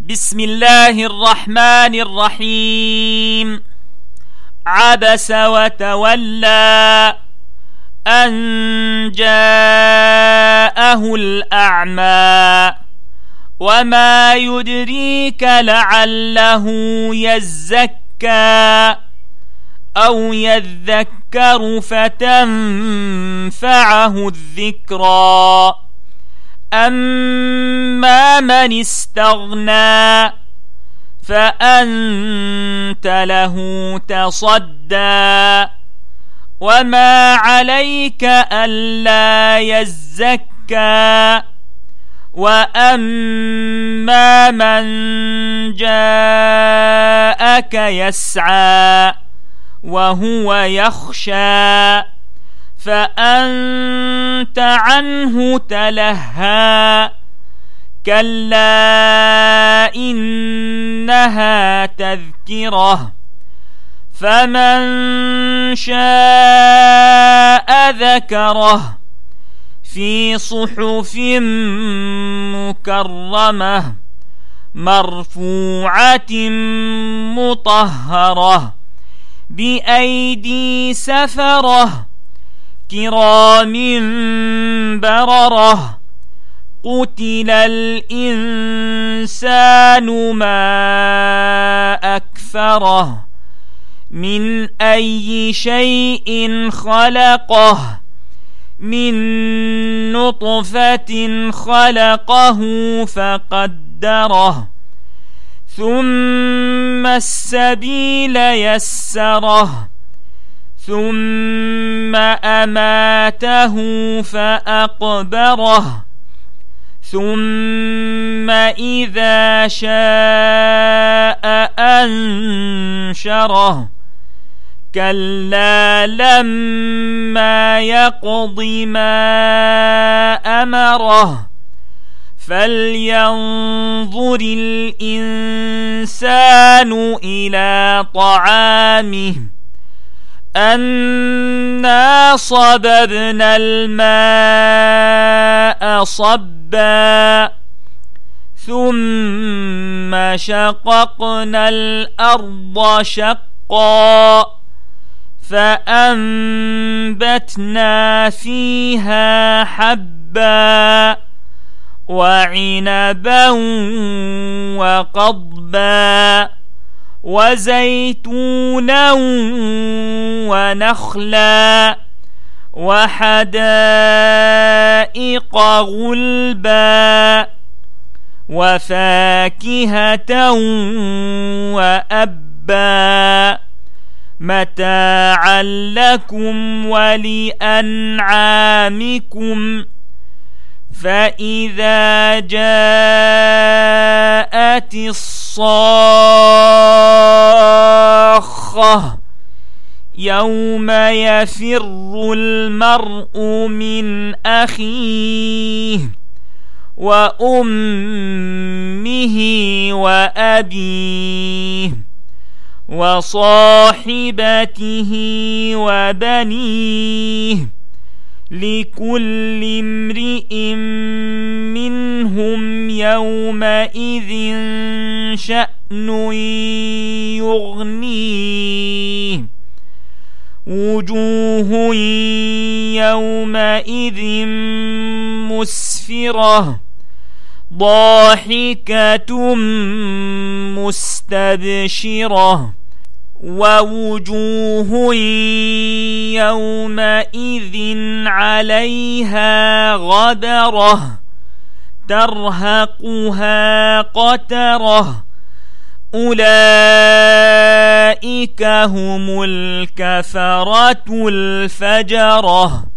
بسم الله الرحمن الرحيم. عبس وتولى أن جاءه الأعمى وما يدريك لعله يزكى أو يذكر فتنفعه الذكرى. أما من استغنى فأنت له تصدى وما عليك ألا يزكى. وأما من جاءك يسعى وهو يخشى فأنت عنه تلهى. كلا إنها تذكرة فمن شاء ذكره في صحف مكرمة مرفوعة مطهرة بأيدي سفرة كرام بررة. قتل الإنسان ما أكفره من أي شيء خلقه من نطفة خلقه فقدره ثم السبيل يسره ثم أماته فأقبره ثم إذا شاء أنشره. كلا لما يقض ما أمره فلينظر الإنسان إلى طعامه أنا صببنا الماء صبا ثم شققنا الأرض شقا فأنبتنا فيها حبا وعنبا وقضبا وزيتونا ونخلا وحدائق غلبا وفاكهة وأبا متاعا لكم ولأنعامكم. فإذا جاءت الصاخة يوم يفر المرء من أخيه وأمه وأبيه وصاحبته وبنيه لكل امرئ منهم يومئذ شأن يغنيه. وجوه يومئذ مسفرة ضاحكة مستبشرة ووجوه يومئذ عليها غبرة ترهقها قترة أولئك هم الكفرة الفجرة.